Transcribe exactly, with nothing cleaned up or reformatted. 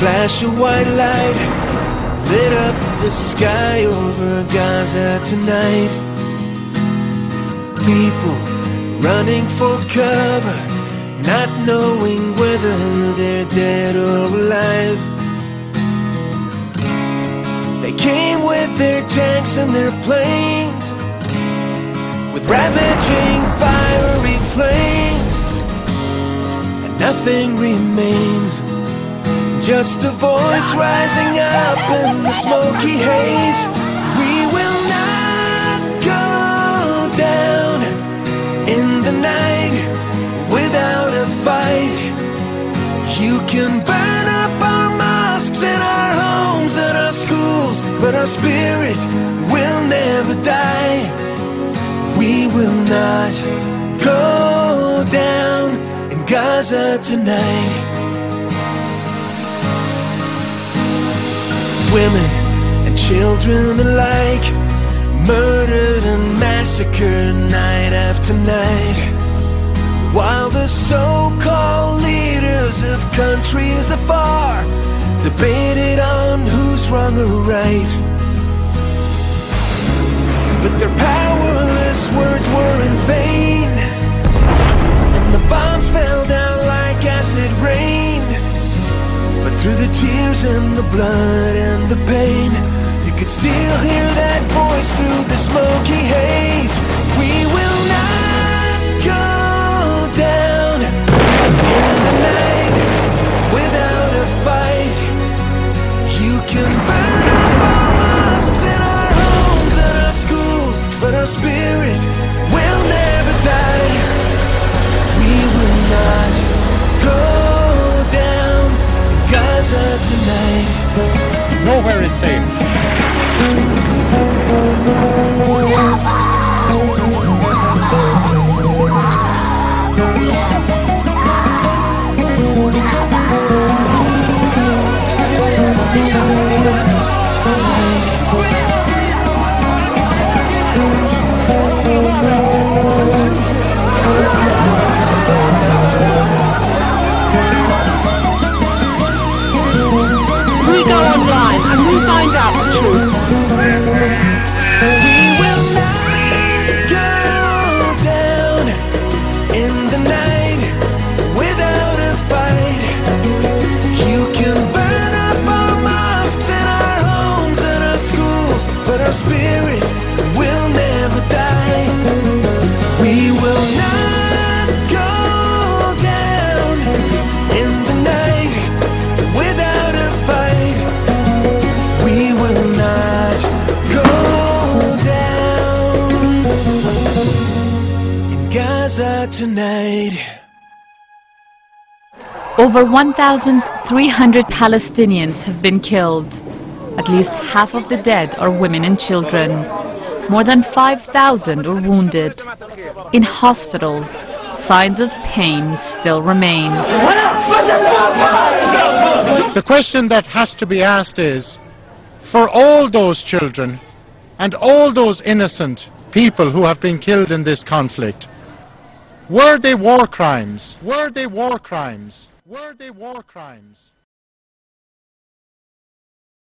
flash of white light lit up the sky over Gaza tonight. People running for cover, not knowing whether they're dead or alive. They came with their tanks and their planes, with ravaging fiery flames, and nothing remains, just a voice rising up in the smoky haze. We will not go down in the night without a fight. You can burn up our mosques and our homes and our schools, but our spirit will never die. We will not go down in Gaza tonight. Women and children alike, murdered and massacred night after night, while the so-called leaders of countries afar debated on who's wrong or right. But their powerless words were in vain, and the bombs fell down like acid rain. But through the tears and the blood and the pain, you could still hear that voice through the smoky haze. We will not go down in the night without a fight. You can burn up our mosques and our homes and our schools, but our spirit will never die. We will not go down in Gaza tonight. Nowhere is safe. We go online and we find out the truth. We will not go down in the night without a fight. You can burn up our mosques and our homes and our schools, but our spirit will never die. We will not go down in the night without a fight. We will not go down in Gaza tonight. Over one thousand three hundred Palestinians have been killed. At least half of the dead are women and children. More than five thousand are wounded. In hospitals, signs of pain still remain. The question that has to be asked is, for all those children and all those innocent people who have been killed in this conflict, were they war crimes? Were they war crimes? Were they war crimes?